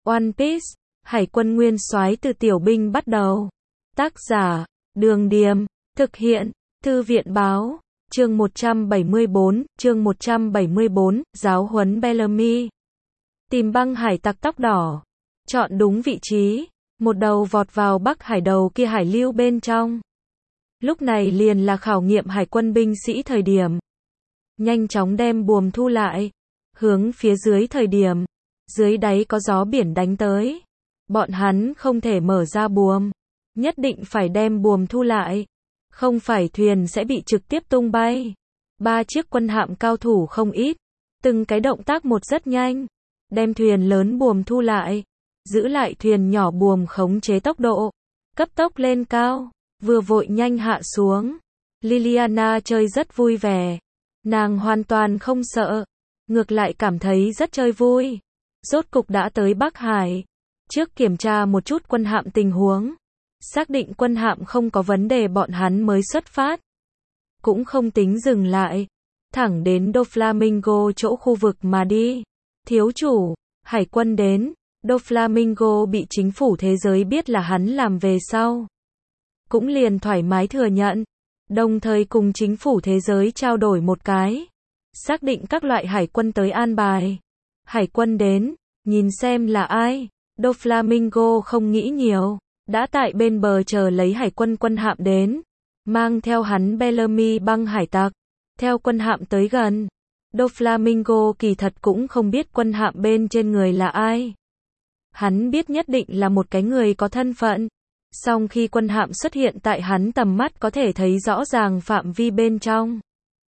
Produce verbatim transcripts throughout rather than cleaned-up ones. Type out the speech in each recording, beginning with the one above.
One Piece, Hải quân nguyên soái từ tiểu binh bắt đầu. Tác giả, Đường Điềm, thực hiện, Thư viện Báo, chương một trăm bảy mươi tư, chương một trăm bảy mươi tư, giáo huấn Bellamy. Tìm băng hải tặc tóc đỏ. Chọn đúng vị trí, một đầu vọt vào Bắc Hải, đầu kia hải lưu bên trong. Lúc này liền là khảo nghiệm hải quân binh sĩ thời điểm. Nhanh chóng đem buồm thu lại, hướng phía dưới thời điểm, dưới đáy có gió biển đánh tới. Bọn hắn không thể mở ra buồm, nhất định phải đem buồm thu lại, không phải thuyền sẽ bị trực tiếp tung bay. Ba chiếc quân hạm cao thủ không ít, từng cái động tác một rất nhanh, đem thuyền lớn buồm thu lại, giữ lại thuyền nhỏ buồm khống chế tốc độ, cấp tốc lên cao, vừa vội nhanh hạ xuống. Liliana chơi rất vui vẻ, nàng hoàn toàn không sợ, ngược lại cảm thấy rất chơi vui. Rốt cục đã tới Bắc Hải, trước kiểm tra một chút quân hạm tình huống, xác định quân hạm không có vấn đề bọn hắn mới xuất phát. Cũng không tính dừng lại, thẳng đến Doflamingo chỗ khu vực mà đi. Thiếu chủ, hải quân đến. Doflamingo bị chính phủ thế giới biết là hắn làm về sau, cũng liền thoải mái thừa nhận, đồng thời cùng chính phủ thế giới trao đổi một cái, xác định các loại hải quân tới an bài. Hải quân đến, nhìn xem là ai. Doflamingo không nghĩ nhiều, đã tại bên bờ chờ lấy hải quân quân hạm đến, mang theo hắn Bellamy băng hải tặc, theo quân hạm tới gần. Doflamingo kỳ thật cũng không biết quân hạm bên trên người là ai. Hắn biết nhất định là một cái người có thân phận. Song khi quân hạm xuất hiện tại hắn tầm mắt có thể thấy rõ ràng phạm vi bên trong.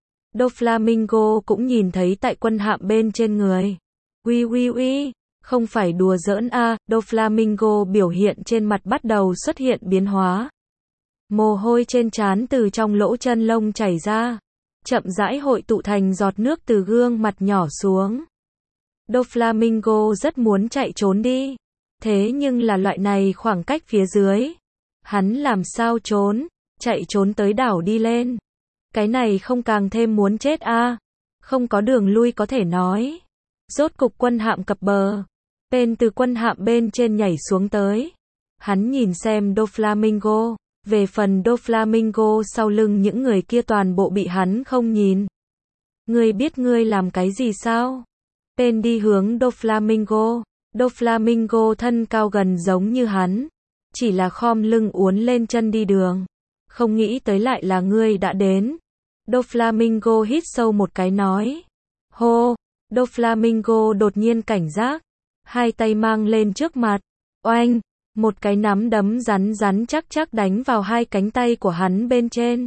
Doflamingo cũng nhìn thấy tại quân hạm bên trên người. Ui ui ui, không phải đùa giỡn a. À. Doflamingo biểu hiện trên mặt bắt đầu xuất hiện biến hóa. Mồ hôi trên trán từ trong lỗ chân lông chảy ra, chậm rãi hội tụ thành giọt nước từ gương mặt nhỏ xuống. Doflamingo rất muốn chạy trốn đi, thế nhưng là loại này khoảng cách phía dưới, hắn làm sao trốn, chạy trốn tới đảo đi lên. Cái này không càng thêm muốn chết a. À. Không có đường lui có thể nói. Rốt cục quân hạm cập bờ, Pen từ quân hạm bên trên nhảy xuống tới. Hắn nhìn xem Doflamingo, về phần Doflamingo sau lưng những người kia toàn bộ bị hắn không nhìn. Ngươi biết ngươi làm cái gì sao? Pen đi hướng Doflamingo. Doflamingo thân cao gần giống như hắn, chỉ là khom lưng uốn lên chân đi đường. Không nghĩ tới lại là ngươi đã đến. Doflamingo hít sâu một cái nói. Hô. Doflamingo đột nhiên cảnh giác, hai tay mang lên trước mặt, oanh, một cái nắm đấm rắn rắn chắc chắc đánh vào hai cánh tay của hắn bên trên.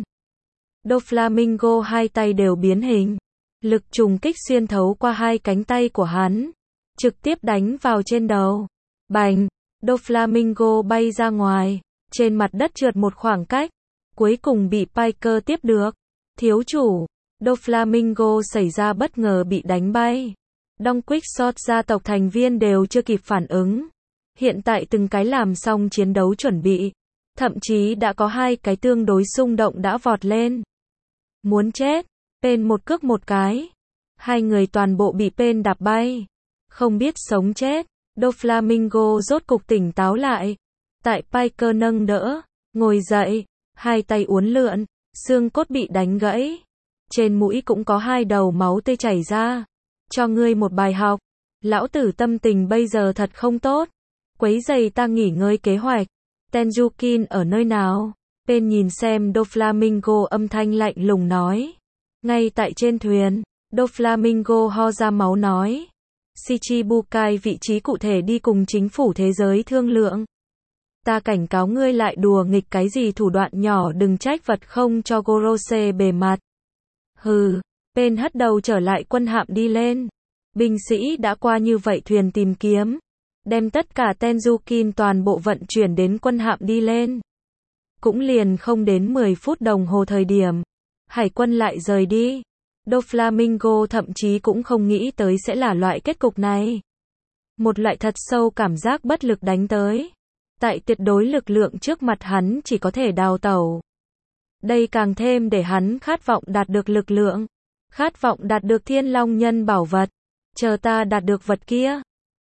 Doflamingo hai tay đều biến hình, lực trùng kích xuyên thấu qua hai cánh tay của hắn, trực tiếp đánh vào trên đầu. Bành, Doflamingo bay ra ngoài, trên mặt đất trượt một khoảng cách, cuối cùng bị Piker tiếp được. Thiếu chủ, Doflamingo xảy ra bất ngờ bị đánh bay. Đông Quickshot gia tộc thành viên đều chưa kịp phản ứng. Hiện tại từng cái làm xong chiến đấu chuẩn bị. Thậm chí đã có hai cái tương đối xung động đã vọt lên. Muốn chết, Pen một cước một cái. Hai người toàn bộ bị Pen đạp bay. Không biết sống chết, Doflamingo rốt cục tỉnh táo lại. Tại Piker nâng đỡ, ngồi dậy, hai tay uốn lượn, xương cốt bị đánh gãy. Trên mũi cũng có hai đầu máu tươi chảy ra. Cho ngươi một bài học. Lão tử tâm tình bây giờ thật không tốt. Quấy giày ta nghỉ ngơi kế hoạch. Tenjukin ở nơi nào? Pen nhìn xem Doflamingo âm thanh lạnh lùng nói. Ngay tại trên thuyền. Doflamingo ho ra máu nói. Shichibukai vị trí cụ thể đi cùng chính phủ thế giới thương lượng. Ta cảnh cáo ngươi lại đùa nghịch cái gì thủ đoạn nhỏ đừng trách vật không cho Gorose bề mặt. Hừ, Pen hất đầu trở lại quân hạm đi lên. Binh sĩ đã qua như vậy thuyền tìm kiếm, đem tất cả Tenjukin toàn bộ vận chuyển đến quân hạm đi lên. Cũng liền không đến mười phút đồng hồ thời điểm, hải quân lại rời đi. Doflamingo thậm chí cũng không nghĩ tới sẽ là loại kết cục này. Một loại thật sâu cảm giác bất lực đánh tới. Tại tuyệt đối lực lượng trước mặt hắn chỉ có thể đào tẩu. Đây càng thêm để hắn khát vọng đạt được lực lượng, khát vọng đạt được Thiên Long Nhân bảo vật. Chờ ta đạt được vật kia,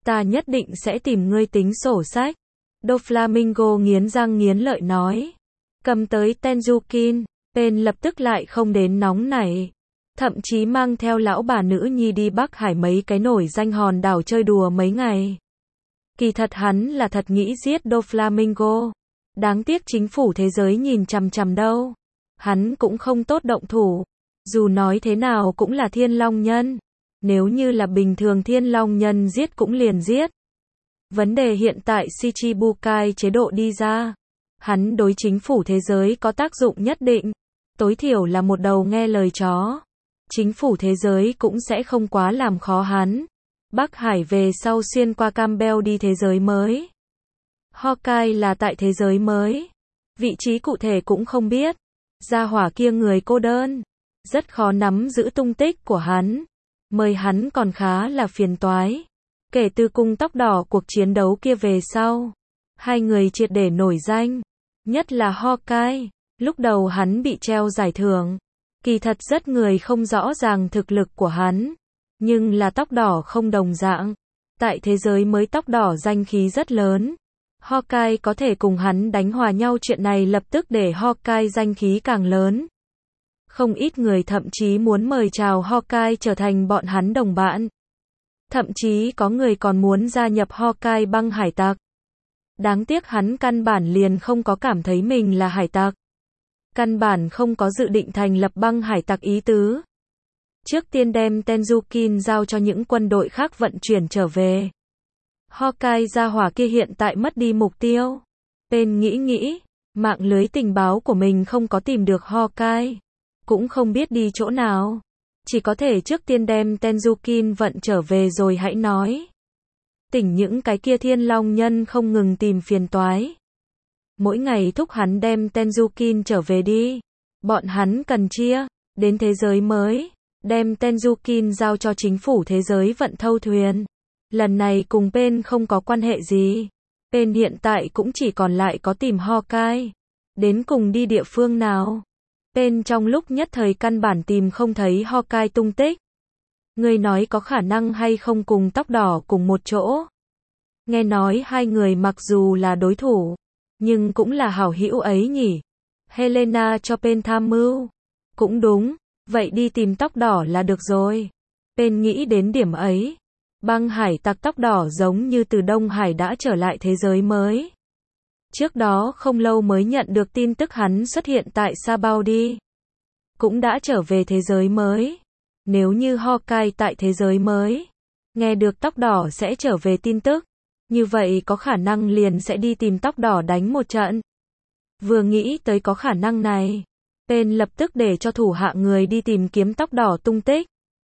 Ta nhất định sẽ tìm ngươi tính sổ sách. Doflamingo nghiến răng nghiến lợi nói. Cầm tới Tenzukin, Pen lập tức lại không đến nóng nảy. Thậm chí mang theo lão bà nữ nhi đi Bắc Hải mấy cái nổi danh hòn đảo chơi đùa mấy ngày. Kỳ thật hắn là thật nghĩ giết Doflamingo. Đáng tiếc chính phủ thế giới nhìn chằm chằm đâu. Hắn cũng không tốt động thủ. Dù nói thế nào cũng là thiên long nhân. Nếu như là bình thường thiên long nhân giết cũng liền giết. Vấn đề hiện tại Shichibukai chế độ đi ra. Hắn đối chính phủ thế giới có tác dụng nhất định. Tối thiểu là một đầu nghe lời chó. Chính phủ thế giới cũng sẽ không quá làm khó hắn. Bắc Hải về sau xuyên qua Campbell đi thế giới mới. Hawkeye là tại thế giới mới. Vị trí cụ thể cũng không biết. Gia hỏa kia người cô đơn. Rất khó nắm giữ tung tích của hắn. Mời hắn còn khá là phiền toái. Kể từ cung tóc đỏ cuộc chiến đấu kia về sau. Hai người triệt để nổi danh. Nhất là Hawkeye. Lúc đầu hắn bị treo giải thưởng. Kỳ thật rất người không rõ ràng thực lực của hắn. Nhưng là tóc đỏ không đồng dạng. Tại thế giới mới tóc đỏ danh khí rất lớn. Hawkeye có thể cùng hắn đánh hòa nhau, chuyện này lập tức để Hawkeye danh khí càng lớn. Không ít người thậm chí muốn mời chào Hawkeye trở thành bọn hắn đồng bạn. Thậm chí có người còn muốn gia nhập Hawkeye băng hải tặc. Đáng tiếc hắn căn bản liền không có cảm thấy mình là hải tặc. Căn bản không có dự định thành lập băng hải tặc ý tứ. Trước tiên đem Tenzukin giao cho những quân đội khác vận chuyển trở về. Hawkeye gia hỏa kia hiện tại mất đi mục tiêu. Pen nghĩ nghĩ, mạng lưới tình báo của mình không có tìm được Hawkeye. Cũng không biết đi chỗ nào. Chỉ có thể trước tiên đem Tenzukin vận trở về rồi hãy nói. Tỉnh những cái kia thiên long nhân không ngừng tìm phiền toái. Mỗi ngày thúc hắn đem Tenzukin trở về đi. Bọn hắn cần chia. Đến thế giới mới. Đem Tenzukin giao cho chính phủ thế giới vận thâu thuyền. Lần này cùng Pen không có quan hệ gì. Pen hiện tại cũng chỉ còn lại có tìm Hawkeye. Đến cùng đi địa phương nào. Pen trong lúc nhất thời căn bản tìm không thấy Hawkeye tung tích. Người nói có khả năng hay không cùng tóc đỏ cùng một chỗ. Nghe nói hai người mặc dù là đối thủ. Nhưng cũng là hảo hữu ấy nhỉ. Helena cho Pen tham mưu. Cũng đúng. Vậy đi tìm tóc đỏ là được rồi. Pen nghĩ đến điểm ấy. Băng hải tặc tóc đỏ giống như từ Đông Hải đã trở lại thế giới mới. Trước đó không lâu mới nhận được tin tức hắn xuất hiện tại Sabaody. Cũng đã trở về thế giới mới. Nếu như Hawkeye tại thế giới mới. Nghe được tóc đỏ sẽ trở về tin tức. Như vậy có khả năng liền sẽ đi tìm tóc đỏ đánh một trận. Vừa nghĩ tới có khả năng này. Pen lập tức để cho thủ hạ người đi tìm kiếm tóc đỏ tung tích.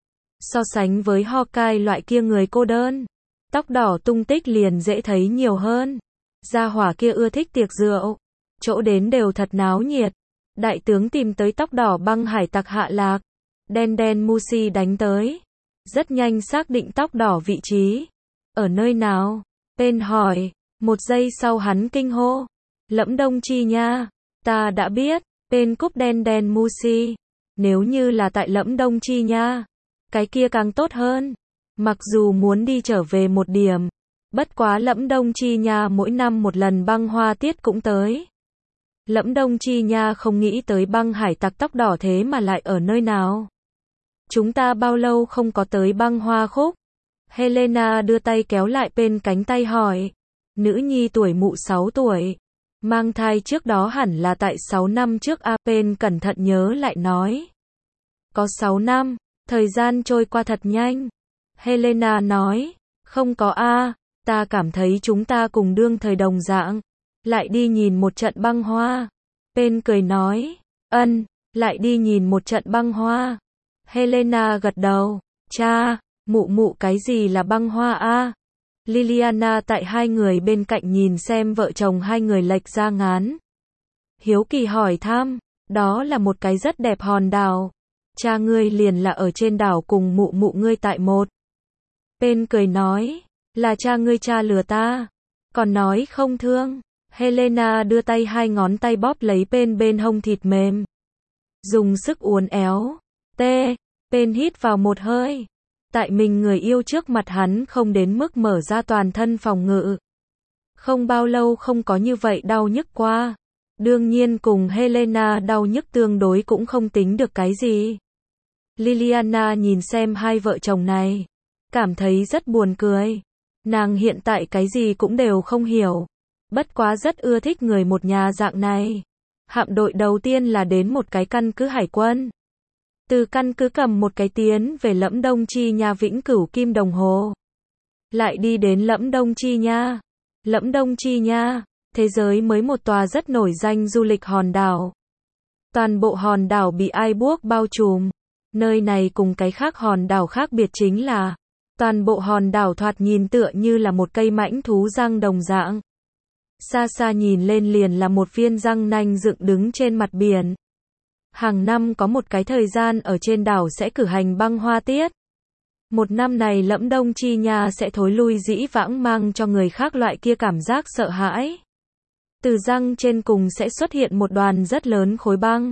So sánh với Hawkeye loại kia người cô đơn. Tóc đỏ tung tích liền dễ thấy nhiều hơn. Gia hỏa kia ưa thích tiệc rượu. Chỗ đến đều thật náo nhiệt. Đại tướng tìm tới tóc đỏ băng hải tặc hạ lạc. Đen đen Musi đánh tới. Rất nhanh xác định tóc đỏ vị trí. Ở nơi nào? Pen hỏi. Một giây sau hắn kinh hô. Lẫm Đông Chi nha. Ta đã biết. Pen cúp đen đen Musi. Nếu như là tại Lẫm Đông Chi nha. Cái kia càng tốt hơn. Mặc dù muốn đi trở về một điểm. Bất quá Lẫm Đông Chi nha mỗi năm một lần băng hoa tiết cũng tới. Lẫm Đông Chi nha không nghĩ tới băng hải tặc tóc đỏ thế mà lại ở nơi nào. Chúng ta bao lâu không có tới băng hoa khúc? Helena đưa tay kéo lại Pen cánh tay hỏi. Nữ nhi tuổi mụ sáu tuổi. Mang thai trước đó hẳn là tại sáu năm trước. A Pen cẩn thận nhớ lại nói. Có sáu năm, thời gian trôi qua thật nhanh. Helena nói. Không có a, ta cảm thấy chúng ta cùng đương thời đồng dạng. Lại đi nhìn một trận băng hoa. Pen cười nói. Ân, lại đi nhìn một trận băng hoa. Helena gật đầu. Cha, mụ mụ cái gì là băng hoa a? Liliana tại hai người bên cạnh nhìn xem vợ chồng hai người lệch ra ngán. Hiếu kỳ hỏi thăm. Đó là một cái rất đẹp hòn đảo. Cha ngươi liền là ở trên đảo cùng mụ mụ ngươi tại một. Pen cười nói. Là cha ngươi cha lừa ta. Còn nói không thương. Helena đưa tay hai ngón tay bóp lấy Pen bên hông thịt mềm. Dùng sức uốn éo. Tê. Pen hít vào một hơi. Tại mình người yêu trước mặt hắn không đến mức mở ra toàn thân phòng ngự. Không bao lâu không có như vậy đau nhức qua. Đương nhiên cùng Helena đau nhức tương đối cũng không tính được cái gì. Liliana nhìn xem hai vợ chồng này, cảm thấy rất buồn cười. Nàng hiện tại cái gì cũng đều không hiểu, bất quá rất ưa thích người một nhà dạng này. Hạm đội đầu tiên là đến một cái căn cứ hải quân. Từ căn cứ cầm một cái tiến về Lẫm Đông Chi Nha vĩnh cửu kim đồng hồ. Lại đi đến Lẫm Đông Chi Nha. Lẫm Đông Chi Nha, thế giới mới một tòa rất nổi danh du lịch hòn đảo. Toàn bộ hòn đảo bị iceberg bao trùm. Nơi này cùng cái khác hòn đảo khác biệt chính là, toàn bộ hòn đảo thoạt nhìn tựa như là một cây mãnh thú răng đồng dạng. Xa xa nhìn lên liền là một viên răng nanh dựng đứng trên mặt biển. Hàng năm có một cái thời gian ở trên đảo sẽ cử hành băng hoa tiết. Một năm này Lẫm Đông Chi Nha sẽ thối lui dĩ vãng, mang cho người khác loại kia cảm giác sợ hãi. Từ răng trên cùng sẽ xuất hiện một đoàn rất lớn khối băng.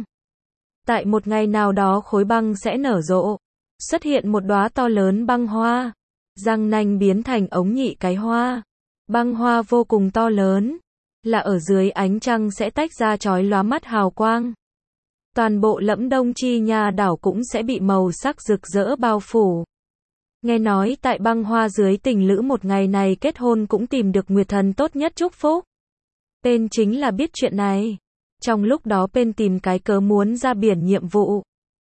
Tại một ngày nào đó khối băng sẽ nở rộ, xuất hiện một đóa to lớn băng hoa. Răng nanh biến thành ống nhị cái hoa. Băng hoa vô cùng to lớn, là ở dưới ánh trăng sẽ tách ra chói lóa mắt hào quang. Toàn bộ Lẫm Đông Chi Nha đảo cũng sẽ bị màu sắc rực rỡ bao phủ. Nghe nói tại băng hoa dưới tình lữ một ngày này kết hôn cũng tìm được nguyệt thần tốt nhất chúc phúc. Pen chính là biết chuyện này. Trong lúc đó Pen tìm cái cớ muốn ra biển nhiệm vụ.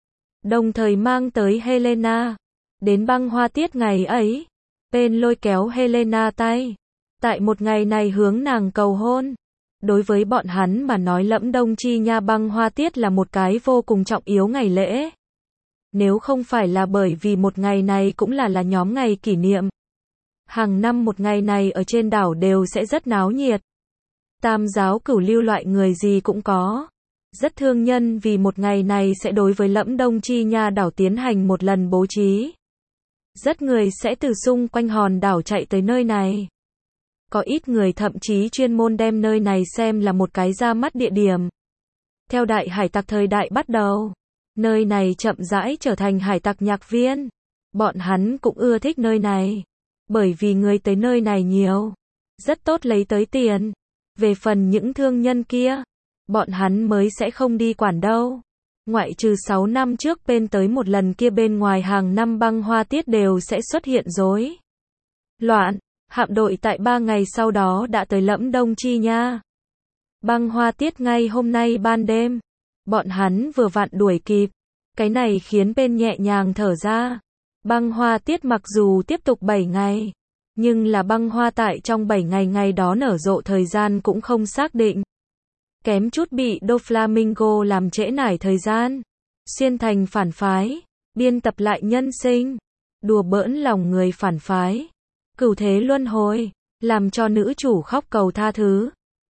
Đồng thời mang tới Helena. Đến băng hoa tiết ngày ấy, Pen lôi kéo Helena tay. Tại một ngày này hướng nàng cầu hôn. Đối với bọn hắn mà nói Lẫm Đông Chi Nha băng hoa tiết là một cái vô cùng trọng yếu ngày lễ. Nếu không phải là bởi vì một ngày này cũng là là nhóm ngày kỷ niệm. Hàng năm một ngày này ở trên đảo đều sẽ rất náo nhiệt. Tam giáo cửu lưu loại người gì cũng có. Rất thương nhân vì một ngày này sẽ đối với Lẫm Đông Chi Nha đảo tiến hành một lần bố trí. Rất người sẽ từ xung quanh hòn đảo chạy tới nơi này. Có ít người thậm chí chuyên môn đem nơi này xem là một cái ra mắt địa điểm. Theo đại hải tặc thời đại bắt đầu, nơi này chậm rãi trở thành hải tặc nhạc viên. Bọn hắn cũng ưa thích nơi này, bởi vì người tới nơi này nhiều, rất tốt lấy tới tiền. Về phần những thương nhân kia, bọn hắn mới sẽ không đi quản đâu. Ngoại trừ sáu năm trước Pen tới một lần kia, bên ngoài hàng năm băng hoa tiết đều sẽ xuất hiện rối loạn. Hạm đội tại ba ngày sau đó đã tới Lẫm Đông Chi Nha. Băng hoa tiết ngay hôm nay ban đêm, bọn hắn vừa vặn đuổi kịp. Cái này khiến Pen nhẹ nhàng thở ra. Băng hoa tiết mặc dù tiếp tục bảy ngày, nhưng là băng hoa tại trong bảy ngày ngày đó nở rộ thời gian cũng không xác định. Kém chút bị Doflamingo làm trễ nải thời gian. Xuyên thành phản phái, biên tập lại nhân sinh, đùa bỡn lòng người phản phái. Cửu thế luân hồi, làm cho nữ chủ khóc cầu tha thứ.